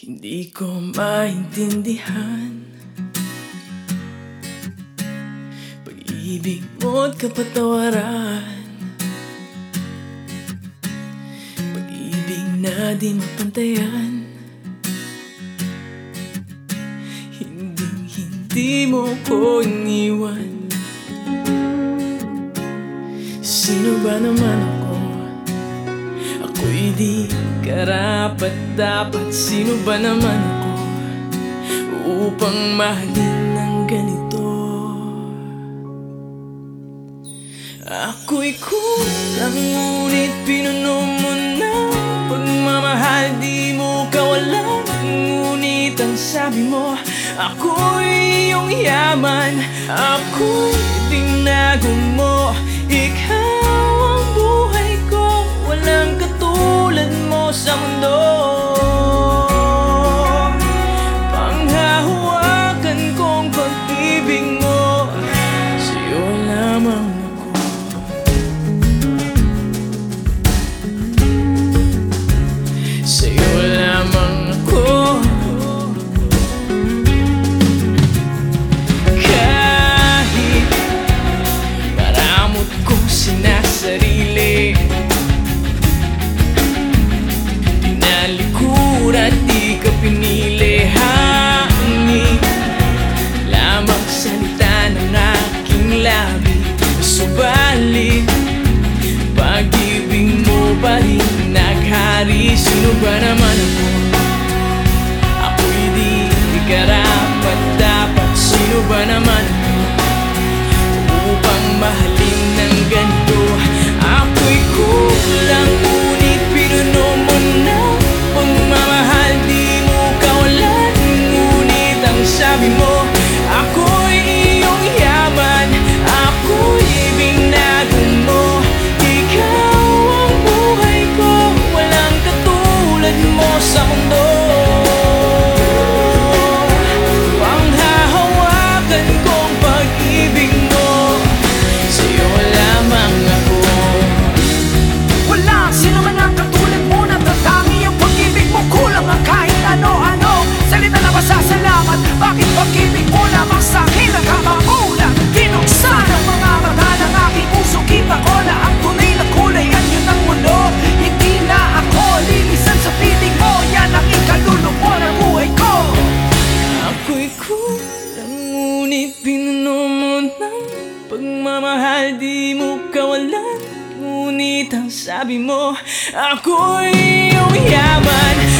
Hindi ko maintindihan pag-ibig mo't kapatawaran, pag-ibig na di mapantayan. Hindi mo ko iniwan. Sino ba naman ako? Ako'y di karapat-dapat. Sino ba naman ako upang mahalin ng ganito? Ako'y kulang, ngunit pinuno mo na pagmamahal. Di mo kawalan, ngunit ang sabi mo ako'y iyong yaman. Ako'y tinago mo. Ikaw ang buhay ko, walang katulad mo sa mundo. Panghahawakan kong pag-ibig mo, sa'yo lamang ako. Sa'yo lamang ako. Kahit maramot kong sinasarili, tinalikuran, di ka pinili. Hangin lamang salita ng aking labi, subalit pag-ibig mo pa rin naghari. Sino ba naman ako? Ako'y di karapat-dapat. Sino ba naman ako upang mahalin ng ganito? Ako'y kulang, ngunit pinuno mo na pagmamahal. Di mo kawalan, ngunit ang sabi mo ako'y iyong yaman. Ako'y binago mo. Ikaw ang buhay ko, walang katulad mo sa mundo. Panghahawakan kong pag-ibig mo, sa'yo lamang ako. Wala sino man ang katulad mo, natatangi ang pag-ibig mo. Kulang ang kahit ano-ano, salita na pasasalamat. Bakit pag-ibig mo lamang sa'kin nagkakakulang? Tinuksan ang mga mata ng aking puso. Kita ko na ang tunay na kulay, yan yun ang mundo. Hindi na ako lilisan sa piling mo, yan ang ikaluluwa ng buhay ko. Ako'y kulang, ngunit pinuno mo ng pagmamahal. Di mo kawalan, ngunit ang sabi mo ako'y iyong yaman.